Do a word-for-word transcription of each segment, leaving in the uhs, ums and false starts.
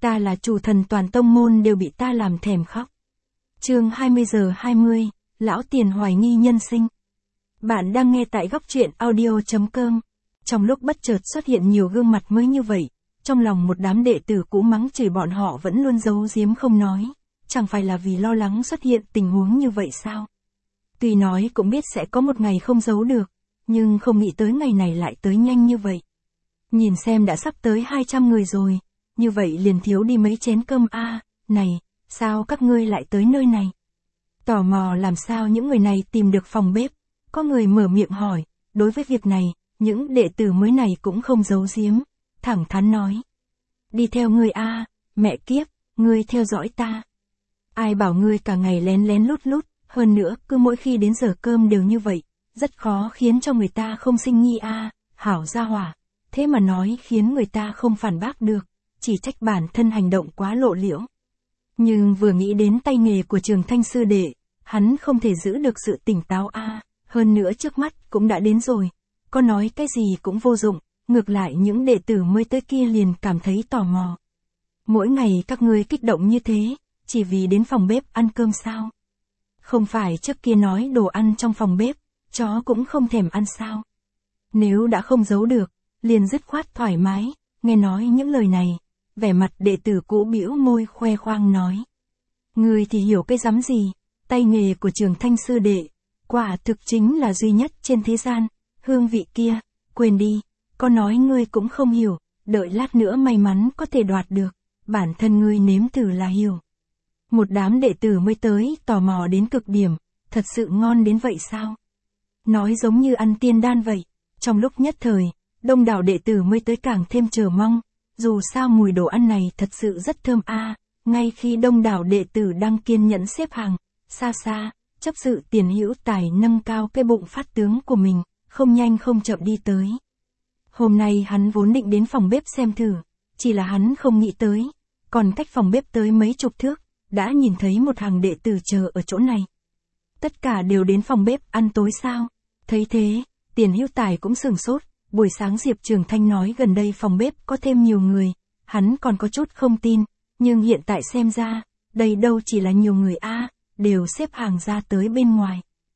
Ta là chủ thần toàn tông môn đều bị ta làm thèm khóc. Chương hai mươi giờ hai mươi, Lão Tiền hoài nghi nhân sinh. Bạn đang nghe tại góc truyện audio chấm com. Trong lúc bất chợt xuất hiện nhiều gương mặt mới như vậy, trong lòng một đám đệ tử cũ mắng chửi bọn họ vẫn luôn giấu giếm không nói, chẳng phải là vì lo lắng xuất hiện tình huống như vậy sao? Tuy nói cũng biết sẽ có một ngày không giấu được, nhưng không nghĩ tới ngày này lại tới nhanh như vậy. Nhìn xem đã sắp tới hai trăm người rồi, như vậy liền thiếu đi mấy chén cơm a. À, này, sao các ngươi lại tới nơi này? Tò mò làm sao những người này tìm được phòng bếp, có người mở miệng hỏi. Đối với việc này, những đệ tử mới này cũng không giấu giếm, thẳng thắn nói. Đi theo ngươi a, à, mẹ kiếp, ngươi theo dõi ta. Ai bảo ngươi cả ngày lén lén lút lút, hơn nữa cứ mỗi khi đến giờ cơm đều như vậy, rất khó khiến cho người ta không sinh nghi a. À, hảo gia hỏa, thế mà nói khiến người ta không phản bác được, chỉ trách bản thân hành động quá lộ liễu. Nhưng vừa nghĩ đến tay nghề của Trường Thanh sư đệ, hắn không thể giữ được sự tỉnh táo a. À, hơn nữa trước mắt cũng đã đến rồi, có nói cái gì cũng vô dụng, ngược lại những đệ tử mới tới kia liền cảm thấy tò mò. Mỗi ngày các ngươi kích động như thế, chỉ vì đến phòng bếp ăn cơm sao? Không phải trước kia nói đồ ăn trong phòng bếp, chó cũng không thèm ăn sao? Nếu đã không giấu được, liền dứt khoát thoải mái. Nghe nói những lời này, vẻ mặt đệ tử cũ bĩu môi khoe khoang nói. Ngươi thì hiểu cái rắm gì, tay nghề của Trường Thanh sư đệ, quả thực chính là duy nhất trên thế gian, hương vị kia, quên đi, có nói ngươi cũng không hiểu, đợi lát nữa may mắn có thể đoạt được, bản thân ngươi nếm thử là hiểu. Một đám đệ tử mới tới, tò mò đến cực điểm, thật sự ngon đến vậy sao? Nói giống như ăn tiên đan vậy, trong lúc nhất thời, đông đảo đệ tử mới tới càng thêm chờ mong, dù sao mùi đồ ăn này thật sự rất thơm a. À, ngay khi đông đảo đệ tử đang kiên nhẫn xếp hàng, xa xa, chấp sự Tiền Hữu Tài nâng cao cái bụng phát tướng của mình, không nhanh không chậm đi tới. Hôm nay hắn vốn định đến phòng bếp xem thử, chỉ là hắn không nghĩ tới, còn cách phòng bếp tới mấy chục thước, đã nhìn thấy một hàng đệ tử chờ ở chỗ này. Tất cả đều đến phòng bếp ăn tối sao? Thấy thế, Tiền Hữu Tài cũng sửng sốt. Buổi sáng Diệp Trường Thanh nói gần đây phòng bếp có thêm nhiều người, hắn còn có chút không tin, nhưng hiện tại xem ra, đây đâu chỉ là nhiều người a, à, đều xếp hàng ra tới bên ngoài.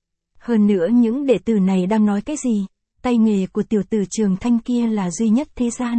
Hơn nữa những đệ tử này đang nói cái gì, tay nghề của tiểu tử Trường Thanh kia là duy nhất thế gian.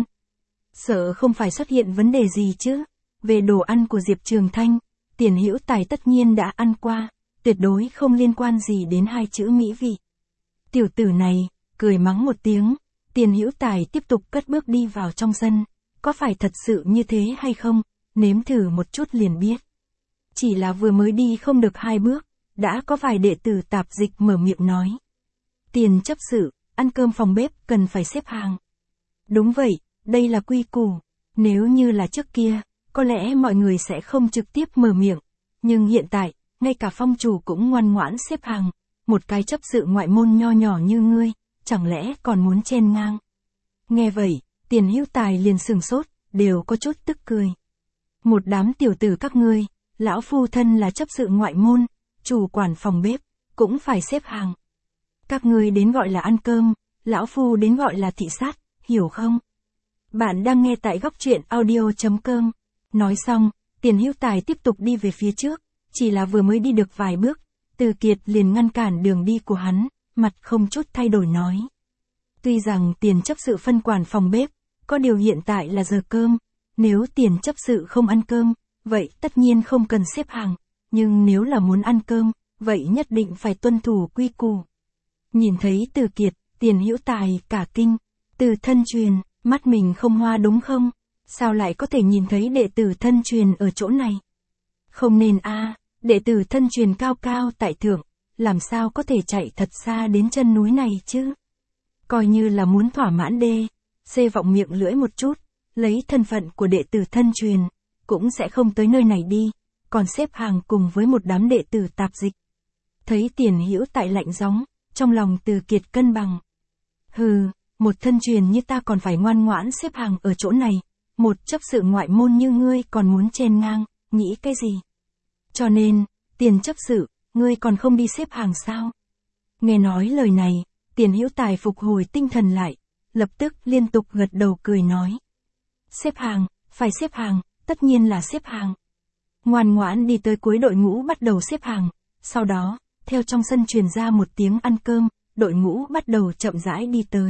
Sợ không phải xuất hiện vấn đề gì chứ, về đồ ăn của Diệp Trường Thanh, Tiền Hữu Tài tất nhiên đã ăn qua, tuyệt đối không liên quan gì đến hai chữ mỹ vị. Tiểu tử này, cười mắng một tiếng. Tiền Hữu Tài tiếp tục cất bước đi vào trong sân, có phải thật sự như thế hay không, nếm thử một chút liền biết. Chỉ là vừa mới đi không được hai bước, đã có vài đệ tử tạp dịch mở miệng nói. Tiền chấp sự, ăn cơm phòng bếp cần phải xếp hàng. Đúng vậy, đây là quy củ, nếu như là trước kia, có lẽ mọi người sẽ không trực tiếp mở miệng, nhưng hiện tại, ngay cả phong chủ cũng ngoan ngoãn xếp hàng, một cái chấp sự ngoại môn nho nhỏ như ngươi. Chẳng lẽ còn muốn chen ngang? Nghe vậy, Tiền Hữu Tài liền sừng sốt, đều có chút tức cười. Một đám tiểu tử các ngươi, lão phu thân là chấp sự ngoại môn, chủ quản phòng bếp, cũng phải xếp hàng. Các ngươi đến gọi là ăn cơm, lão phu đến gọi là thị sát, hiểu không? Bạn đang nghe tại góc truyện audio chấm com. Nói xong, Tiền Hữu Tài tiếp tục đi về phía trước, chỉ là vừa mới đi được vài bước, Từ Kiệt liền ngăn cản đường đi của hắn. Mặt không chút thay đổi nói. Tuy rằng Tiền chấp sự phân quản phòng bếp, có điều hiện tại là giờ cơm, nếu Tiền chấp sự không ăn cơm, vậy tất nhiên không cần xếp hàng, nhưng nếu là muốn ăn cơm, vậy nhất định phải tuân thủ quy củ. Nhìn thấy Từ Kiệt, Tiền Hữu Tài cả kinh, Từ thân truyền, mắt mình không hoa đúng không? Sao lại có thể nhìn thấy đệ tử thân truyền ở chỗ này? Không nên a, à, đệ tử thân truyền cao cao tại thượng. Làm sao có thể chạy thật xa đến chân núi này chứ? Coi như là muốn thỏa mãn đê, xê vọng miệng lưỡi một chút, lấy thân phận của đệ tử thân truyền, cũng sẽ không tới nơi này đi, còn xếp hàng cùng với một đám đệ tử tạp dịch. Thấy Tiền Hữu Tài lạnh gióng, trong lòng Từ Kiệt cân bằng. Hừ, một thân truyền như ta còn phải ngoan ngoãn xếp hàng ở chỗ này, một chấp sự ngoại môn như ngươi còn muốn chen ngang, nghĩ cái gì? Cho nên, Tiền chấp sự, ngươi còn không đi xếp hàng sao? Nghe nói lời này, Tiền Hữu Tài phục hồi tinh thần lại, lập tức liên tục gật đầu cười nói. Xếp hàng, phải xếp hàng, tất nhiên là xếp hàng. Ngoan ngoãn đi tới cuối đội ngũ bắt đầu xếp hàng, sau đó, theo trong sân truyền ra một tiếng ăn cơm, đội ngũ bắt đầu chậm rãi đi tới.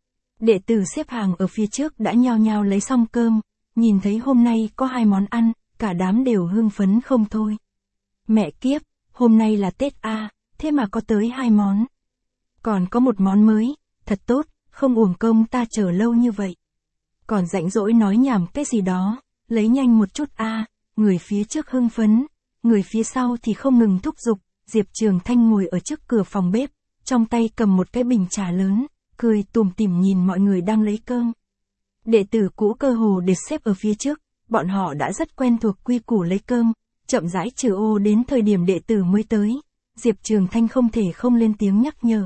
Đệ tử xếp hàng ở phía trước đã nhao nhao lấy xong cơm, nhìn thấy hôm nay có hai món ăn, cả đám đều hưng phấn không thôi. Mẹ kiếp, hôm nay là Tết a, thế mà có tới hai món. Còn có một món mới, thật tốt, không uổng công ta chờ lâu như vậy. Còn rảnh rỗi nói nhảm cái gì đó, lấy nhanh một chút a, người phía trước hưng phấn, người phía sau thì không ngừng thúc giục. Diệp Trường Thanh ngồi ở trước cửa phòng bếp, trong tay cầm một cái bình trà lớn, cười tủm tỉm nhìn mọi người đang lấy cơm. Đệ tử cũ cơ hồ được xếp ở phía trước, bọn họ đã rất quen thuộc quy củ lấy cơm, chậm rãi trừ ô đến thời điểm đệ tử mới tới. Diệp Trường Thanh không thể không lên tiếng nhắc nhở.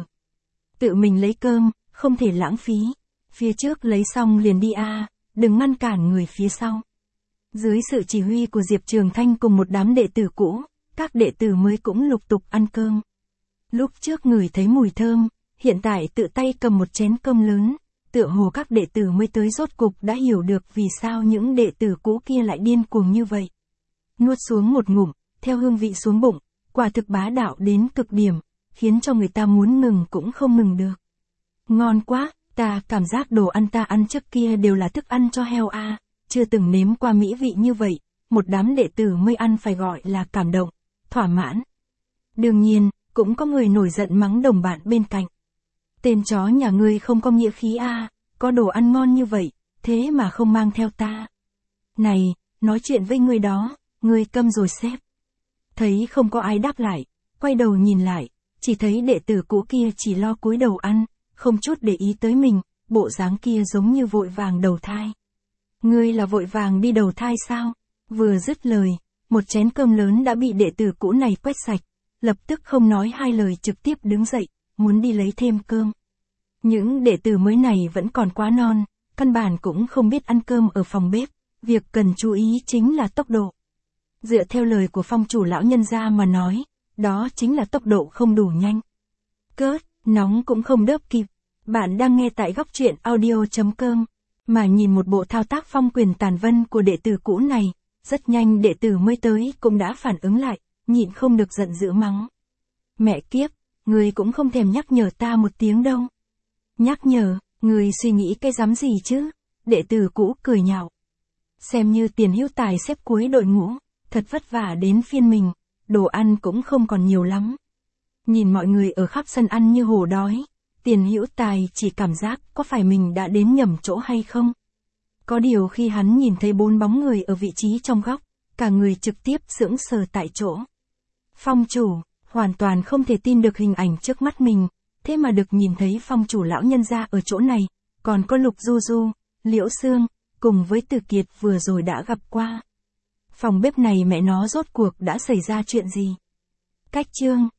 Tự mình lấy cơm, không thể lãng phí. Phía trước lấy xong liền đi a, đừng ngăn cản người phía sau. Dưới sự chỉ huy của Diệp Trường Thanh cùng một đám đệ tử cũ, các đệ tử mới cũng lục tục ăn cơm. Lúc trước ngửi thấy mùi thơm, hiện tại tự tay cầm một chén cơm lớn, tựa hồ các đệ tử mới tới rốt cục đã hiểu được vì sao những đệ tử cũ kia lại điên cuồng như vậy. Nuốt xuống một ngụm, theo hương vị xuống bụng, quả thực bá đạo đến cực điểm, khiến cho người ta muốn ngừng cũng không ngừng được. Ngon quá, ta cảm giác đồ ăn ta ăn trước kia đều là thức ăn cho heo a, chưa từng nếm qua mỹ vị như vậy, một đám đệ tử mới ăn phải gọi là cảm động, thỏa mãn. Đương nhiên, cũng có người nổi giận mắng đồng bạn bên cạnh. Tên chó nhà ngươi không có nghĩa khí a, có đồ ăn ngon như vậy, thế mà không mang theo ta. Này, nói chuyện với ngươi đó, ngươi câm rồi xếp. Thấy không có ai đáp lại, quay đầu nhìn lại, chỉ thấy đệ tử cũ kia chỉ lo cúi đầu ăn, không chút để ý tới mình, bộ dáng kia giống như vội vàng đầu thai. Ngươi là vội vàng đi đầu thai sao? Vừa dứt lời, một chén cơm lớn đã bị đệ tử cũ này quét sạch, lập tức không nói hai lời trực tiếp đứng dậy, muốn đi lấy thêm cơm. Những đệ tử mới này vẫn còn quá non, căn bản cũng không biết ăn cơm ở phòng bếp, việc cần chú ý chính là tốc độ. Dựa theo lời của phong chủ lão nhân gia mà nói, đó chính là tốc độ không đủ nhanh. Cớt, nóng cũng không đớp kịp. Bạn đang nghe tại góc truyện audio chấm com, mà nhìn một bộ thao tác phong quyền tàn vân của đệ tử cũ này, rất nhanh đệ tử mới tới cũng đã phản ứng lại, nhịn không được giận dữ mắng. Mẹ kiếp, người cũng không thèm nhắc nhở ta một tiếng đâu. Nhắc nhở, người suy nghĩ cái dám gì chứ? Đệ tử cũ cười nhạo. Xem như tiền hữu tài xếp cuối đội ngũ, thật vất vả đến phiên mình, đồ ăn cũng không còn nhiều lắm. Nhìn mọi người ở khắp sân ăn như hổ đói, tiền hữu tài chỉ cảm giác có phải mình đã đến nhầm chỗ hay không? Có điều khi hắn nhìn thấy bốn bóng người ở vị trí trong góc, cả người trực tiếp sững sờ tại chỗ. Phong chủ, hoàn toàn không thể tin được hình ảnh trước mắt mình, thế mà được nhìn thấy phong chủ lão nhân gia ở chỗ này, còn có Lục Du Du, Liễu Sương, cùng với Từ Kiệt vừa rồi đã gặp qua. Phòng bếp này mẹ nó rốt cuộc đã xảy ra chuyện gì? Cách chương